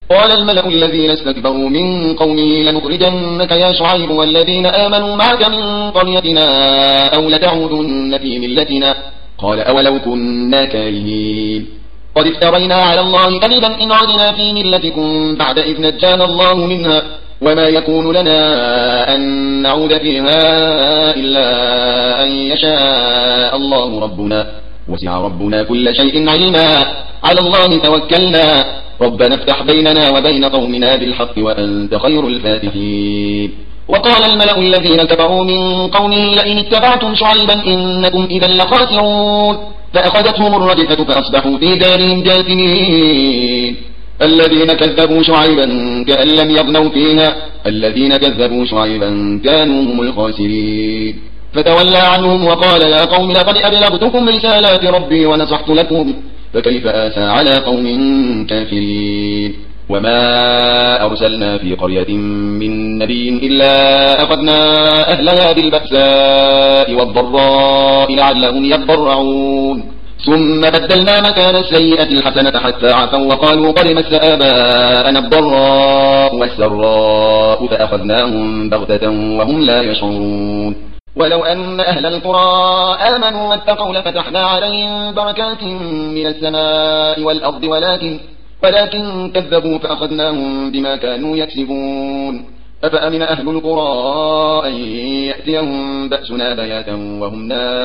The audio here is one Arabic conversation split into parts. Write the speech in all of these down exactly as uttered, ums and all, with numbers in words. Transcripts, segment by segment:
قال الملأ الذين استكبروا من قومه لنخرجنك يا شعيب والذين آمنوا معك من قريتنا أو لتعودن في ملتنا قال أولو كنا كارهين قد افترينا على الله كذبا إن عدنا في ملتكم بعد إذ نجانا الله منها وما يكون لنا أن نعود فيها إلا أن يشاء الله ربنا وسع ربنا كل شيء علما على الله توكلنا ربنا افتح بيننا وبين قومنا بالحق وأنت خير الفاتحين وقال الملأ الذين كفروا من قومه لئن اتبعتم شعيبا إنكم إذا لخاسرون فأخذتهم الرجفة فأصبحوا في دارهم جاثمين الذين كذبوا شعيبا كأن لم يغنوا فيها الذين كذبوا شعيبا كانوا هم الخاسرين فتولى عنهم وقال يا قوم لقد أبلغتكم رسالات ربي ونصحت لكم فكيف آسى على قوم كافرين وما أرسلنا في قرية من نبي إلا أخذنا أهلها بالبأساء والضراء لعلهم يضرعون ثم بدلنا مكان السيئة الحسنة حتى عفوا وقالوا قد مس آباءنا الضراء والسراء فأخذناهم بغتة وهم لا يشعرون ولو أن أهل القرى آمنوا واتقوا لفتحنا عليهم بركات من السماء والأرض ولكن ولكن كذبوا فأخذناهم بما كانوا يكسبون أفأمن أهل القرى أن يأتيهم بأسنا بياتا وهم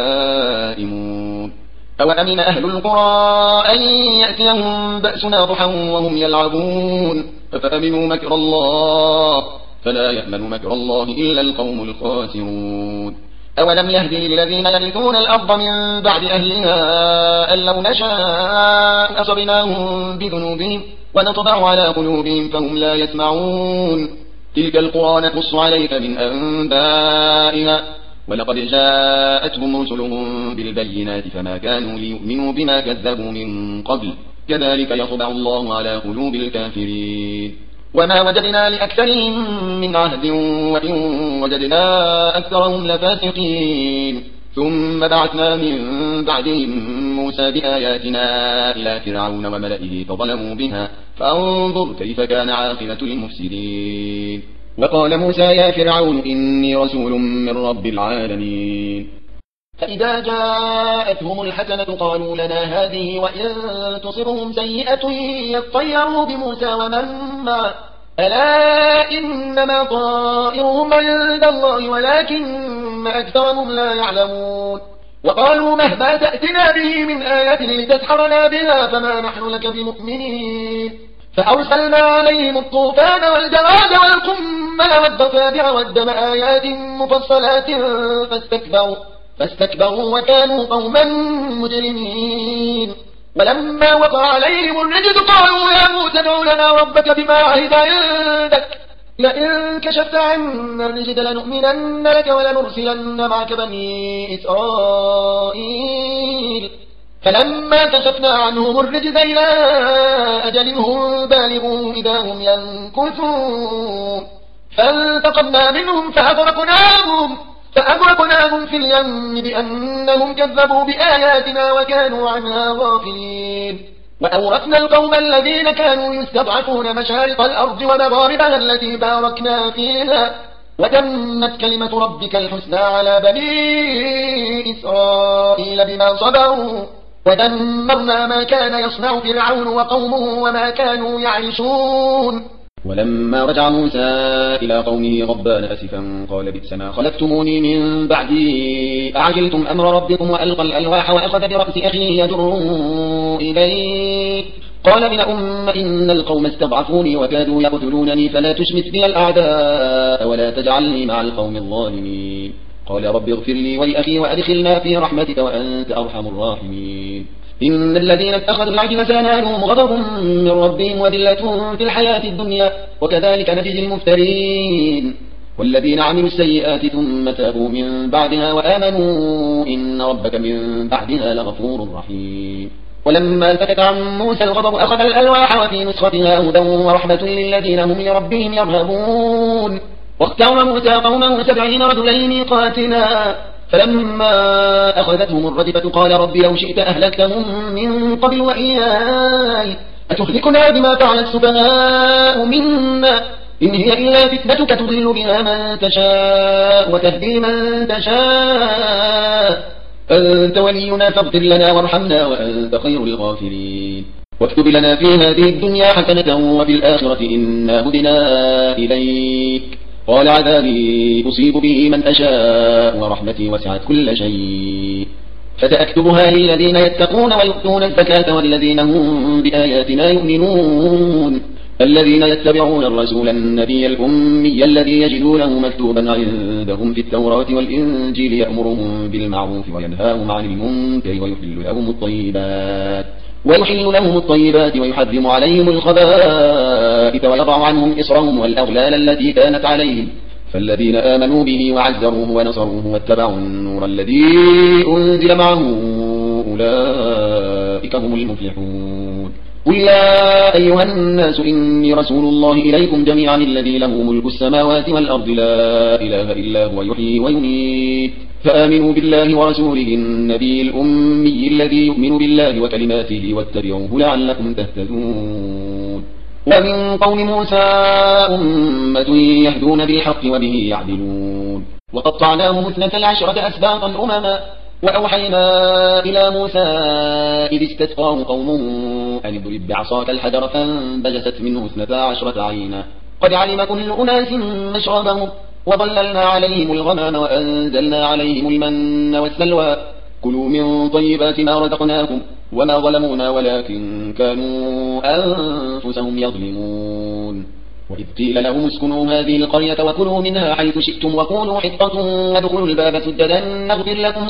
نائمون أوأمن أهل القرى أن يأتيهم بأسنا ضحى وهم يلعبون أفأمنوا مكر الله فلا يأمن مكر الله إلا القوم الخاسرون أولم يهد للذين يرثون الأرض من بعد أهلها أن لو نشاء أصبناهم بذنوبهم ونطبع على قلوبهم فهم لا يسمعون تلك القرى نقص عليك من أنبائها ولقد جاءتهم رسلهم بالبينات فما كانوا ليؤمنوا بما كذبوا من قبل كذلك يطبع الله على قلوب الكافرين وما وجدنا لأكثرهم من عهد وإن وجدنا أكثرهم لفاسقين ثم بعثنا من بعدهم موسى بآياتنا إلى فرعون وملئه فظلموا بها فانظر كيف كان عاقبة المفسدين وقال موسى يا فرعون إني رسول من رب العالمين فإذا جاءتهم الحسنة قالوا لنا هذه وإن تصرهم سيئة يطيروا بموسى ومن معه ألا إنما طائرهم عند الله ولكن أكثرهم لا يعلمون وقالوا مهما تأتنا به من آية لتسحرنا بها فما نحن لك بمؤمنين فأرسلنا عليهم الطوفان والجراد والقمل والضفادع والدم آيات مفصلات فاستكبروا فاستكبروا وكانوا قوما مجرمين ولما وقع عليهم الرجز قالوا يا موسى ادع لنا ربك بما عهد عندك لئن كشفت عنا الرجز لنؤمنن لك ولنرسلن معك بني إسرائيل فلما كشفنا عنهم الرجز إلى أجل هم بالغوا إذا هم ينكثون فانتقمنا منهم فأغرقناهم فأغرقناهم في اليم بأنهم كذبوا بآياتنا وكانوا عنها غافلين وأورثنا القوم الذين كانوا يستضعفون مشارق الأرض ومغاربها التي باركنا فيها وتمت كلمة ربك الحسنى على بني إسرائيل بما صبروا ودمرنا ما كان يصنع فرعون وقومه وما كانوا يعيشون ولما رجع موسى إلى قومه غضبان أسفا قال بئس ما خلفتموني من بعدي أعجلتم أمر ربكم وألقى الألواح وأخذ برأس أخيه يجره إليه قال ابن أم إن القوم استضعفوني وكادوا يقتلونني فلا تشمت بي الأعداء ولا تجعلني مع القوم الظالمين قال رب اغفر لي ولأخي وأدخلنا في رحمتك وأنت أرحم الراحمين إن الذين اتخذوا العجل سينالهم غضب من ربهم وذلة في الحياة الدنيا وكذلك نجزي المفترين والذين عملوا السيئات ثم تابوا من بعدها وآمنوا إن ربك من بعدها لغفور رحيم ولما التفت عن موسى الغضب أخذ الألواح وفي نسختها هدى ورحمة للذين هم لربهم يرهبون واختار موسى قومه سبعين رجلين ميقاتنا فلما أخذتهم الرجفة قال رب لو شئت أهلكتهم من قبل وإياي أتهلكنا بما فعل السفهاء منا إن هي إلا فتنتك تضل بها من تشاء وتهدي من تشاء أنت ولينا فاغفر لنا وارحمنا وأنت خير الغافرين واكتب لنا في هذه الدنيا حسنة وفي الآخرة إنا هدنا إليك قال عذابي أصيب به من أشاء ورحمتي وسعت كل شيء فسأكتبها للذين يتقون ويؤتون الزكاة والذين هم بآياتنا يؤمنون الذين يتبعون الرسول النبي الأمي الذي يجدونه مكتوبا عندهم في التوراة والإنجيل يأمرهم بالمعروف وينهاهم عن المنكر ويحل لهم الطيبات ويحل لهم الطيبات ويحرم عليهم الخبائث ويضع عنهم إصرهم والأغلال التي كانت عليهم فالذين آمنوا به وعزروه ونصروه واتبعوا النور الذي أنزل معه أولئك هم المفلحون قل يا أيها الناس إني رسول الله إليكم جميعا الذي له ملك السماوات والأرض لا إله إلا هو يحيي ويميت فآمنوا بالله ورسوله النبي الأمي الذي يؤمن بالله وكلماته واتبعوه لعلكم تهتدون ومن قوم موسى أمة يهدون بالحق وبه يعدلون وقطعناهم اثنتي عشرة أسباطا أمما وأوحينا إلى موسى إذ استسقاه قومه أن اضرب بعصاك الحجر فانبجست منه اثنتا عشرة عينا قد علم كل أناس مشربهم وظللنا عليهم الغمام وأنزلنا عليهم المن والسلوى كلوا من طيبات ما رزقناكم وما ظلمونا ولكن كانوا أنفسهم يظلمون وإذ قيل لهم اسكنوا هذه القرية وكلوا منها حيث شئتم وقولوا حطة وادخلوا الباب سجدا نغفر لكم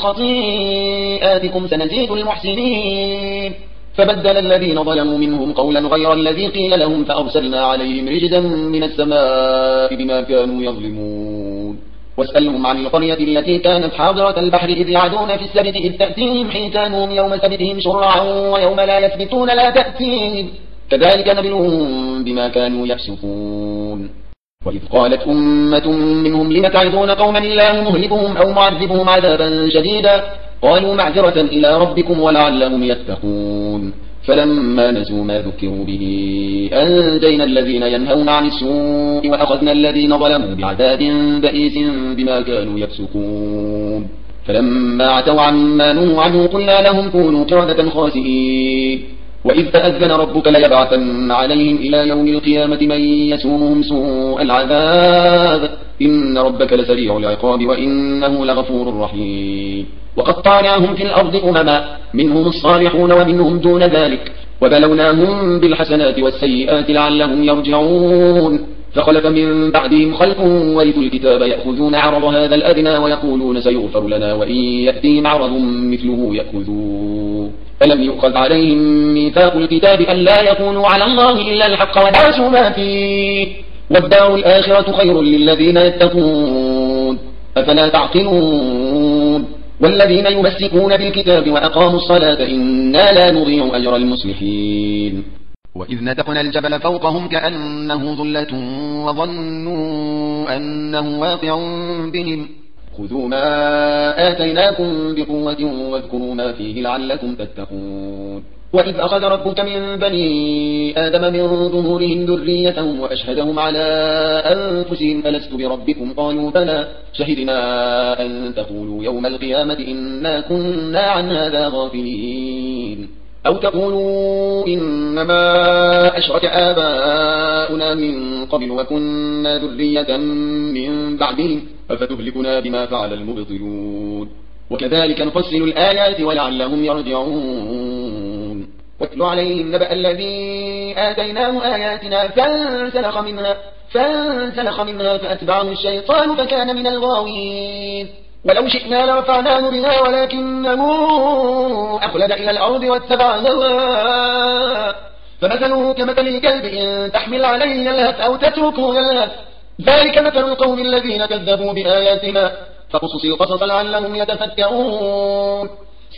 خطيئاتكم سنزيد المحسنين فبدل الذين ظلموا منهم قولا غير الذي قيل لهم فأرسلنا عليهم رجزا من السماء بما كانوا يظلمون واسألهم عن القرية التي كانت حاضرة البحر إذ يعدون في السبت إذ تأتيهم حيتانهم يوم سبتهم شرعا ويوم لا يثبتون لا تأتيهم كذلك نبلوهم بما كانوا يفسقون وإذ قالت أمة منهم لم تعظون قوما الله مهلكهم أو معذبهم عذابا شديدا قالوا معذرة إلى ربكم ولعلهم يتقون فلما نسوا ما ذكروا به أنجينا الذين ينهون عن السوء وأخذنا الذين ظلموا بعذاب بئيس بما كانوا يفسقون فلما عتوا عما نهوا عنه قلنا لهم كونوا قردة خاسئين وإذ تأذن ربك ليبعثن عليهم إلى يوم القيامة من يسومهم سوء العذاب إن ربك لسريع العقاب وإنه لغفور رحيم وقطعناهم في الأرض أمما منهم الصالحون ومنهم دون ذلك وبلوناهم بالحسنات والسيئات لعلهم يرجعون فخلف من بعدهم خلق ورثوا الكتاب يأخذون عرض هذا الأدنى ويقولون سيغفر لنا وإن يأتيهم عرض مثله يأخذوه ألم يؤخذ عليهم ميثاق الكتاب أن لا يقولوا على الله إلا الحق ودرسوا ما فيه والدار الآخرة خير للذين يتقون أفلا تعقلون والذين يمسكون بالكتاب وأقاموا الصلاة إنا لا نضيع أجر المصلحين وإذ نتقنا الجبل فوقهم كأنه ظلة وظنوا أنه واقع بهم خذوا ما آتيناكم بقوة واذكروا ما فيه لعلكم تتقون وإذ أخذ ربك من بني آدم من ظهورهم ذريتهم وأشهدهم على أنفسهم ألست بربكم قالوا بلى شهدنا أن تقولوا يوم القيامة إنا كنا عن هذا غافلين أو تقولوا إنما أشرك آباؤنا من قبل وكنا ذرية من بعدهم أفتهلكنا بما فعل المبطلون وكذلك نفصل الآيات ولعلهم يرجعون واتل عليهم نبأ الذي آتيناه آياتنا فانسلخ منها فانسلخ منها فأتبعه الشيطان فكان من الغاوين ولو شئنا لرفعناه بها ولكنه أخلد إلى الأرض واتبع هواه فمثله كمثل الكلب إن تحمل عليه يلهث أو تتركه يلهث ذلك مثل القوم الذين كذبوا بآياتنا فقصص القصص لعلهم يتفكرون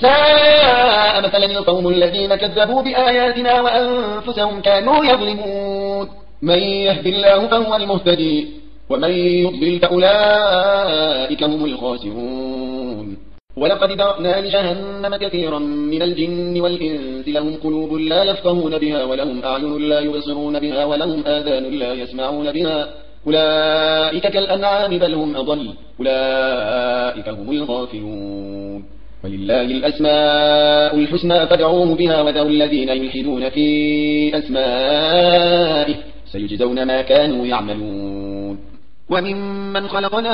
ساء مثلا القوم الذين كذبوا بآياتنا وأنفسهم كانوا يظلمون من يهد الله فهو المهتدي ومن يضلل فأولئك هم الخاسرون ولقد ذرأنا لجهنم كثيرا من الجن والإنس لهم قلوب لا يفقهون بها ولهم أعين لا يبصرون بها ولهم آذان لا يسمعون بها أولئك كالأنعام بل هم أضل أولئك هم الغافلون ولله الأسماء الحسنى فادعوه بها وذروا الذين يلحدون في أسمائه سيجزون ما كانوا يعملون وممن خلقنا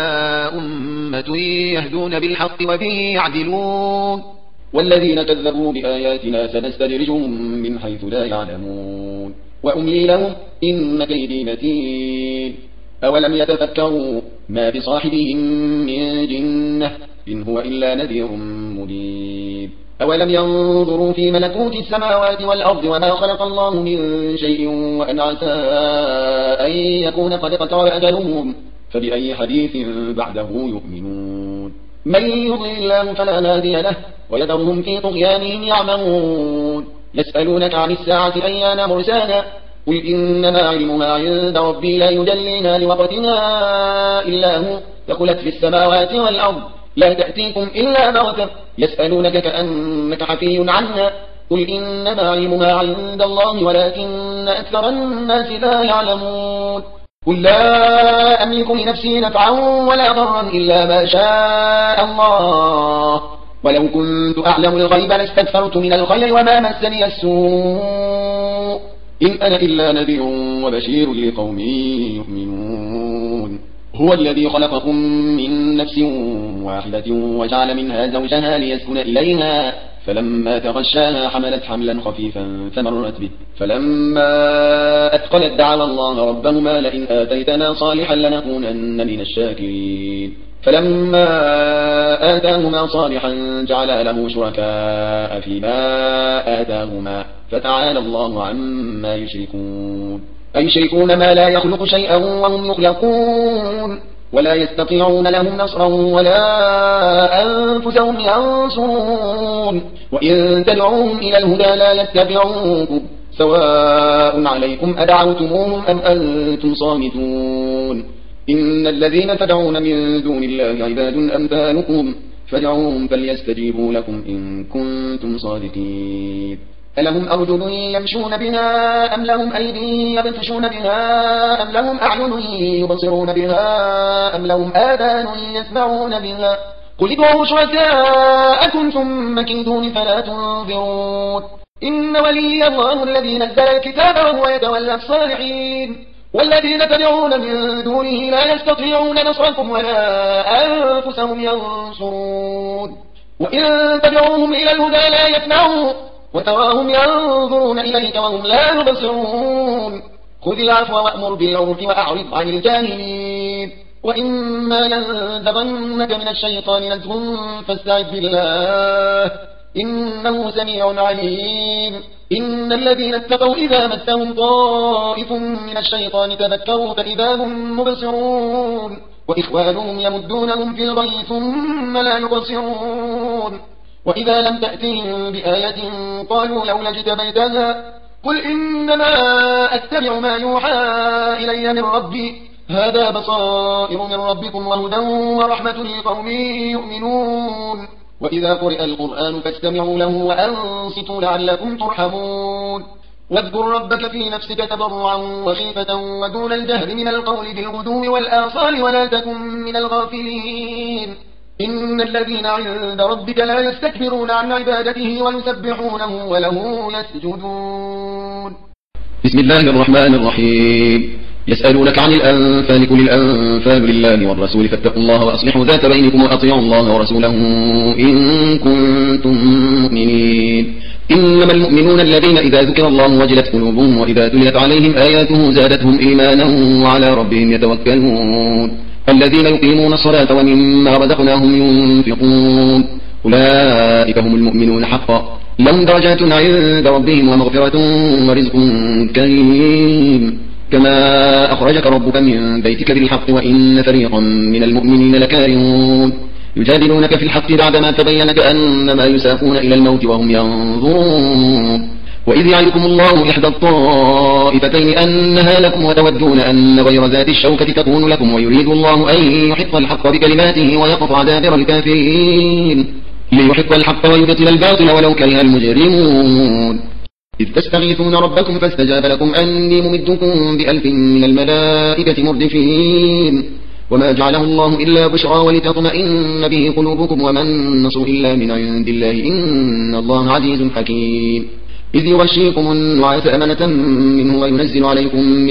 أمة يهدون بالحق وبه يعدلون والذين كذبوا بآياتنا سنستدرجهم من حيث لا يعلمون وأملي لهم إن كيدي متين أولم يتفكروا ما بصاحبهم من جنة إن هو إلا نذير مبين أولم ينظروا في ملكوت السماوات والأرض وما خلق الله من شيء وأن عسى أن يكون قد اقترب أجلهم فبأي حديث بعده يؤمنون من يضلل الله فلا هادي له ويذرهم في طغيانهم يعمهون يسألونك عن الساعة أيان مرساها قل إنما علمها عند ربي لا يجليها لوقتها إلا هو ثقلت في السماوات والأرض لا تأتيكم إلا بغتة يسألونك كأنك حفي عنها قل إنما علمها عند الله ولكن أكثر الناس لا يعلمون قل لا أملك لنفسي نفعا ولا ضرا إلا ما شاء الله ولو كنت أعلم الغيب لاستكثرت من الخير وما مسني السوء إن أنا إلا نذير وبشير لقوم يؤمنون هو الذي خلقكم من نفس واحدة وجعل منها زوجها ليسكن إليها فلما تغشاها حملت حملا خفيفا فمرت به فلما أثقلت دعوا الله ربهما لئن آتيتنا صالحا لنكونن من الشاكرين فلما آتاهما صالحا جعلا له شركاء فيما آتاهما فتعالى الله عما يشركون أيشركون ما لا يخلق شيئا وهم يخلقون ولا يستطيعون لهم نصرا ولا أنفسهم ينصرون وإن تدعوهم إلى الهدى لا يتبعوكم سواء عليكم أدعوتموهم أم أنتم صامتون إن الذين تدعون من دون الله عباد أمثالكم فادعوهم فليستجيبوا لكم إن كنتم صادقين ألهم أرجل يمشون بها أم لهم أيدي يبطشون بها أم لهم أعين يبصرون بها أم لهم آذان يسمعون بها قل ادعوا شركاءكم ثم كيدون فلا تنظرون إن ولي الله الذي نزل الكتاب وهو يتولى الصالحين والذين تدعون من دونه لا يستطيعون نصركم ولا أنفسهم ينصرون وإن تدعوهم إلى الهدى لا يسمعون وتراهم ينظرون إليك وهم لا يبصرون خذ العفو وأمر بالعرف وأعرض عن الجاهلين وإما ينزغنك من الشيطان نزغ فاستعذ بالله إنه سميع عليم إن الذين اتقوا إذا مسهم طائف من الشيطان تذكروا فإذا هم مبصرون وإخوانهم يمدونهم في الغي ثم لا يبصرون وإذا لم تأتهم بآية قالوا لولا اجتبيتها قل إنما أتبع ما يوحى إلي من ربي هذا بصائر من ربكم وهدى ورحمة لقوم يؤمنون وإذا قرئ القرآن فاستمعوا له وأنصتوا لعلكم ترحمون واذكر ربك في نفسك تضرعا وخيفة ودون الجهر من القول بالغدو والآصال ولا تكن من الغافلين إن الذين عند ربك لا يستكبرون عن عبادته ويسبحونه وله يسجدون. بسم الله الرحمن الرحيم. يسألونك عن الأنفال قل الأنفال لله والرسول فاتقوا الله وأصلحوا ذات بينكم وأطيعوا الله ورسوله إن كنتم مؤمنين. إنما المؤمنون الذين إذا ذكر الله وجلت قلوبهم وإذا تليت عليهم آياته زادتهم إيمانا وعلى ربهم يتوكلون الذين يقيمون الصلاة ومما رزقناهم ينفقون أولئك هم المؤمنون حقا لهم درجات عند ربهم ومغفرة ورزق كريم كما أخرجك ربك من بيتك بالحق وإن فريقا من المؤمنين لكارهون يجادلونك في الحق بعدما تبين كأنما يساقون إلى الموت وهم ينظرون وإذ يعدكم الله إحدى الطائفتين أنها لكم وتودون أن غير ذات الشوكة تكون لكم ويريد الله أن يحق الحق بكلماته ويقطع دابر الكافرين ليحق الحق ويبطل الباطل ولو كره المجرمون إذ تستغيثون ربكم فاستجاب لكم أني ممدكم بألف من الملائكة مردفين وما جعله الله إلا بشرى ولتطمئن به قلوبكم وما النصر إلا من عند الله إن الله عزيز حكيم إذ يغشيكم النعاس أمنة منه وينزل عليكم من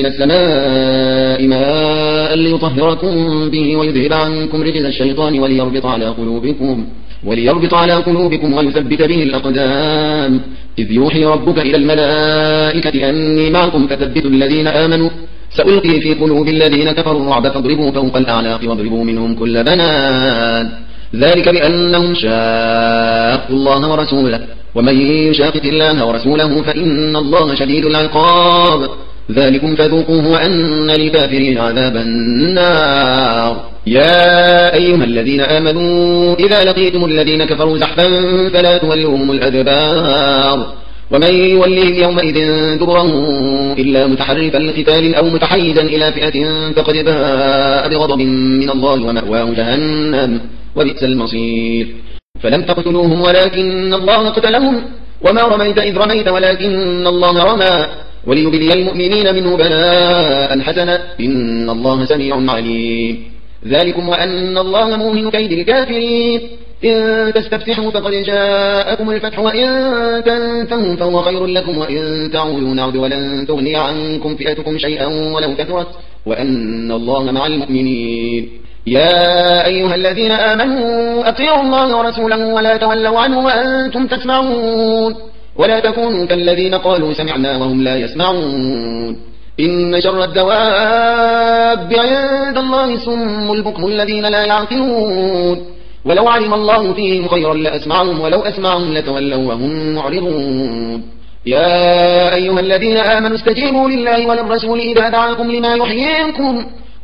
السماء ماء ليطهركم به ويذهب عنكم رجز الشيطان وليربط على قلوبكم وليربط على قلوبكم ويثبت به الأقدام إذ يوحي ربك إلى الملائكة أني معكم فثبتوا الذين آمنوا سألقي في قلوب الذين كفروا الرعب فاضربوا فوق الأعناق واضربوا منهم كل بنان ذلك بأنهم شاقوا الله ورسوله ومن يشاقق الله ورسوله فإن الله شديد العقاب ذلكم فذوقوه وأن للكافرين عذاب النار يا أيها الذين آمنوا إذا لقيتم الذين كفروا زحفا فلا تولوهم الأدبار ومن يوليهم يومئذ دبره إلا متحرفا لقتال أو متحيزا إلى فئة فقد باء بغضب من الله ومأواه جهنم وبئس المصير فلم تقتلوهم ولكن الله قتلهم وما رميت إذ رميت ولكن الله رمى وليبلي المؤمنين منه بلاء حسنا إن الله سميع عليم ذلكم وأن الله موهن كيد الكافرين إن تستفتحوا فقد جاءكم الفتح وإن تنتهوا فهو خير لكم وإن تعودوا نعد ولن تغني عنكم فئتكم شيئا ولو كثرت وأن الله مع المؤمنين يا أيها الذين آمنوا أطيعوا الله ورسوله ولا تولوا عنه وأنتم تسمعون ولا تكونوا كالذين قالوا سمعنا وهم لا يسمعون إن شر الدواب عند الله الصم البكم الذين لا يعقلون ولو علم الله فيهم خيرا لأسمعهم ولو أسمعهم لتولوا وهم معرضون يا أيها الذين آمنوا استجيبوا لله وللرسول إذا دعاكم لما يحييكم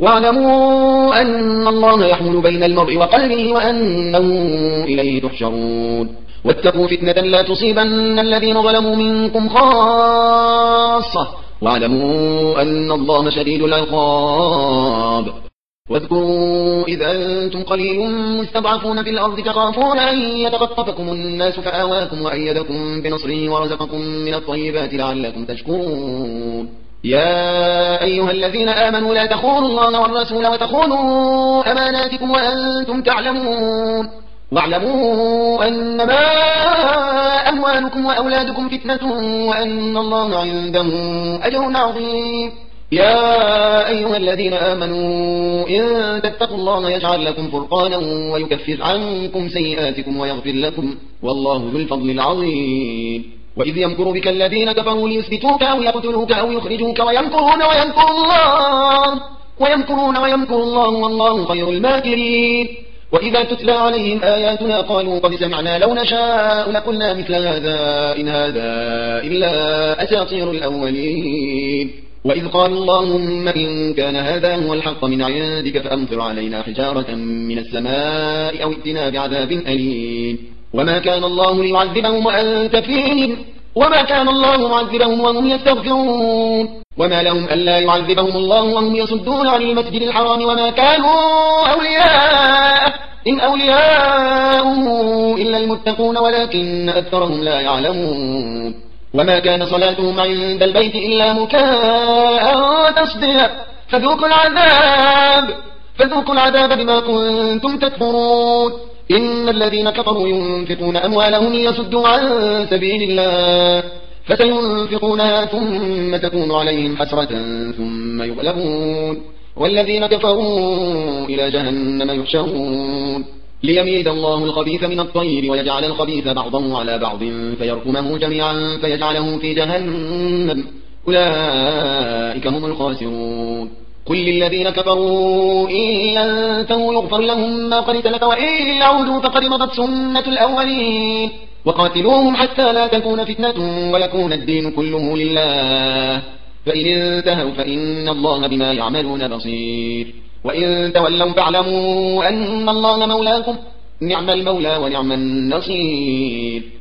واعلموا أن الله يحول بين المرء وقلبه وأنه إليه تحشرون واتقوا فتنة لا تصيبن الذين ظلموا منكم خاصة واعلموا أن الله شديد العقاب واذكروا إذ أنتم قليل مستضعفون في الأرض تخافون أن يتخطفكم الناس فآواكم وأيدكم بنصره ورزقكم من الطيبات لعلكم تشكرون يا أيها الذين آمنوا لا تخونوا الله والرسول وتخونوا أماناتكم وأنتم تعلمون واعلموا أنما أموالكم وأولادكم فتنة وأن الله عنده أجر عظيم يا أيها الذين آمنوا إن تتقوا الله يجعل لكم فرقانا ويكفر عنكم سيئاتكم ويغفر لكم والله ذو الفضل العظيم وإذ يمكر بك الذين كفروا ليثبتوك أو يقتلوك أو يخرجوك ويمكرون ويمكر الله ويمكرون ويمكر الله والله خير الماكرين وإذا تتلى عليهم آياتنا قالوا قد سمعنا لو نشاء لقلنا مثل هذا إن هذا إلا أساطير الأولين وإذ قالوا اللهم إن كان هذا هو الحق من عندك فأمطر علينا حجارة من السماء أو ائتنا بعذاب أليم وما كان الله ليعذبهم وأنت فيهم وما كان الله معذبهم وهم يستغفرون وما لهم ألا يعذبهم الله وهم يصدون عن المسجد الحرام وما كانوا أولياء إن أولياءه إلا المتقون ولكن أكثرهم لا يعلمون وما كان صلاتهم عند البيت إلا مكاء وتصديا فذوقوا العذاب فذوقوا العذاب بما كنتم تكفرون إن الذين كفروا ينفقون أموالهم ليصدوا عن سبيل الله فسينفقونها ثم تكون عليهم حسرة ثم يغلبون والذين كفروا إلى جهنم يحشرون ليميز الله الخبيث من الطيب ويجعل الخبيث بعضه على بعض فيركمه جميعا فيجعله في جهنم أولئك هم الخاسرون قل للذين كفروا إن ينتهوا يغفر لهم ما قد سلف وإن يعودوا فقد مضت سنة الأولين وقاتلوهم حتى لا تكون فتنة ويكون الدين كله لله فإن انتهوا فإن الله بما يعملون بصير وإن تولوا فاعلموا أن الله مولاكم نعم المولى ونعم النصير